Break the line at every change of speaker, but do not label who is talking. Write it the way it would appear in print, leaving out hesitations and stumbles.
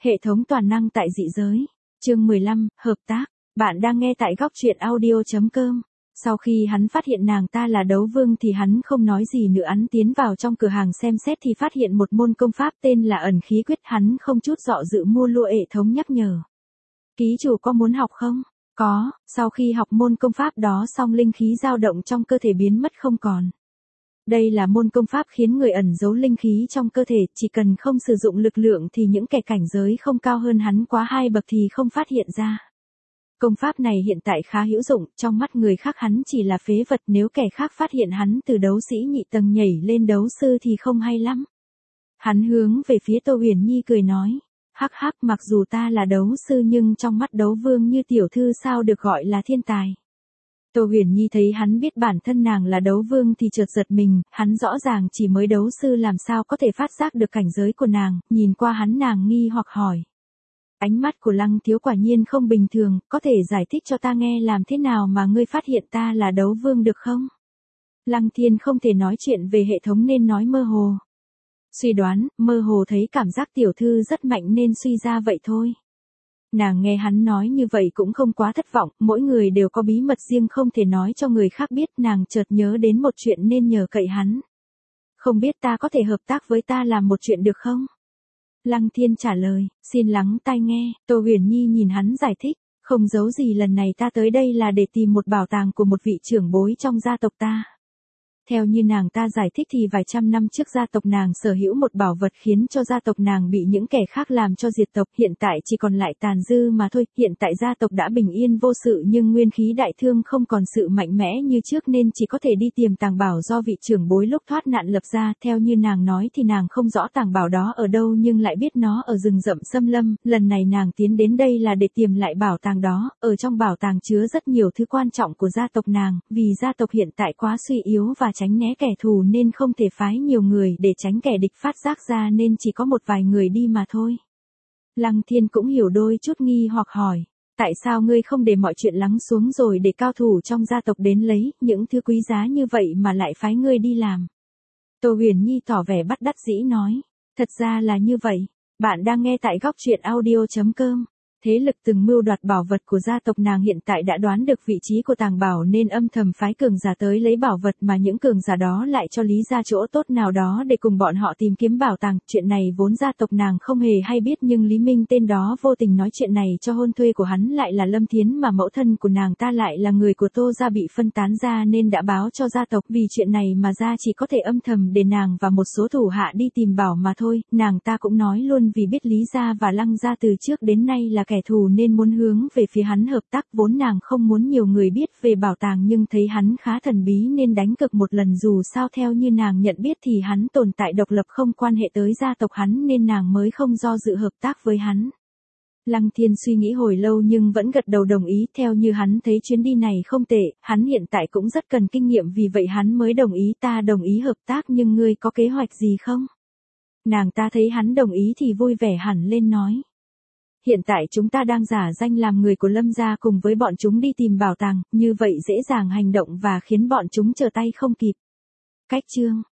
Hệ thống toàn năng tại dị giới. Chương 15, hợp tác. Bạn đang nghe tại góc truyện audio.com. Sau khi hắn phát hiện nàng ta là đấu vương thì hắn không nói gì nữa, hắn tiến vào trong cửa hàng xem xét thì phát hiện một môn công pháp tên là ẩn khí quyết, hắn không chút dọ dự mua lụa. Hệ thống nhắc nhở. Ký chủ có muốn học không? Có, sau khi học môn công pháp đó xong linh khí dao động trong cơ thể biến mất không còn. Đây là môn công pháp khiến người ẩn giấu linh khí trong cơ thể, chỉ cần không sử dụng lực lượng thì những kẻ cảnh giới không cao hơn hắn quá 2 bậc thì không phát hiện ra. Công pháp này hiện tại khá hữu dụng, trong mắt người khác hắn chỉ là phế vật, nếu kẻ khác phát hiện hắn từ đấu sĩ nhị tầng nhảy lên đấu sư thì không hay lắm. Hắn hướng về phía Tô Huyền Nhi cười nói, hắc hắc, mặc dù ta là đấu sư nhưng trong mắt đấu vương như tiểu thư sao được gọi là thiên tài. Tô Huyền Nhi thấy hắn biết bản thân nàng là đấu vương thì chợt giật mình, hắn rõ ràng chỉ mới đấu sư làm sao có thể phát giác được cảnh giới của nàng, nhìn qua hắn nàng nghi hoặc hỏi. Ánh mắt của Lăng thiếu quả nhiên không bình thường, có thể giải thích cho ta nghe làm thế nào mà ngươi phát hiện ta là đấu vương được không? Lăng Thiên không thể nói chuyện về hệ thống nên nói mơ hồ. Suy đoán, mơ hồ thấy cảm giác tiểu thư rất mạnh nên suy ra vậy thôi. Nàng nghe hắn nói như vậy cũng không quá thất vọng, mỗi người đều có bí mật riêng không thể nói cho người khác biết, nàng chợt nhớ đến một chuyện nên nhờ cậy hắn. Không biết ta có thể hợp tác với ta làm một chuyện được không? Lăng Thiên trả lời, xin lắng tai nghe. Tô Huyền Nhi nhìn hắn giải thích, không giấu gì, lần này ta tới đây là để tìm một bảo tàng của một vị trưởng bối trong gia tộc ta. Theo như nàng ta giải thích thì vài trăm năm trước gia tộc nàng sở hữu một bảo vật khiến cho gia tộc nàng bị những kẻ khác làm cho diệt tộc, hiện tại chỉ còn lại tàn dư mà thôi. Hiện tại gia tộc đã bình yên vô sự nhưng nguyên khí đại thương không còn sự mạnh mẽ như trước nên chỉ có thể đi tìm tàng bảo do vị trưởng bối lúc thoát nạn lập ra. Theo như nàng nói thì nàng không rõ tàng bảo đó ở đâu nhưng lại biết nó ở rừng rậm xâm lâm. Lần này nàng tiến đến đây là để tìm lại bảo tàng đó, ở trong bảo tàng chứa rất nhiều thứ quan trọng của gia tộc nàng, vì gia tộc hiện tại quá suy yếu và tránh né kẻ thù nên không thể phái nhiều người để tránh kẻ địch phát giác ra nên chỉ có một vài người đi mà thôi. Lăng Thiên cũng hiểu đôi chút nghi hoặc hỏi, tại sao ngươi không để mọi chuyện lắng xuống rồi để cao thủ trong gia tộc đến lấy những thứ quý giá như vậy mà lại phái ngươi đi làm? Tô Huyền Nhi tỏ vẻ bất đắc dĩ nói, thật ra là như vậy, bạn đang nghe tại góc truyện audio.com. Thế lực từng mưu đoạt bảo vật của gia tộc nàng hiện tại đã đoán được vị trí của tàng bảo nên âm thầm phái cường giả tới lấy bảo vật, mà những cường giả đó lại cho Lý gia chỗ tốt nào đó để cùng bọn họ tìm kiếm bảo tàng. Chuyện này vốn gia tộc nàng không hề hay biết nhưng Lý Minh tên đó vô tình nói chuyện này cho hôn thuê của hắn lại là Lâm Thiến, mà mẫu thân của nàng ta lại là người của Tô gia bị phân tán ra nên đã báo cho gia tộc. Vì chuyện này mà gia chỉ có thể âm thầm để nàng và một số thủ hạ đi tìm bảo mà thôi. Nàng ta cũng nói luôn vì biết Lý gia và Lăng gia từ trước đến nay là kẻ thù nên muốn hướng về phía hắn hợp tác. Vốn nàng không muốn nhiều người biết về bảo tàng nhưng thấy hắn khá thần bí nên đánh cược một lần, dù sao theo như nàng nhận biết thì hắn tồn tại độc lập không quan hệ tới gia tộc hắn nên nàng mới không do dự hợp tác với hắn. Lăng Thiên suy nghĩ hồi lâu nhưng vẫn gật đầu đồng ý. Theo như hắn thấy chuyến đi này không tệ, hắn hiện tại cũng rất cần kinh nghiệm vì vậy hắn mới đồng ý. Ta đồng ý hợp tác nhưng ngươi có kế hoạch gì không? Nàng ta thấy hắn đồng ý thì vui vẻ hẳn lên nói. Hiện tại chúng ta đang giả danh làm người của Lâm gia cùng với bọn chúng đi tìm bảo tàng, như vậy dễ dàng hành động và khiến bọn chúng trở tay không kịp. Cách chương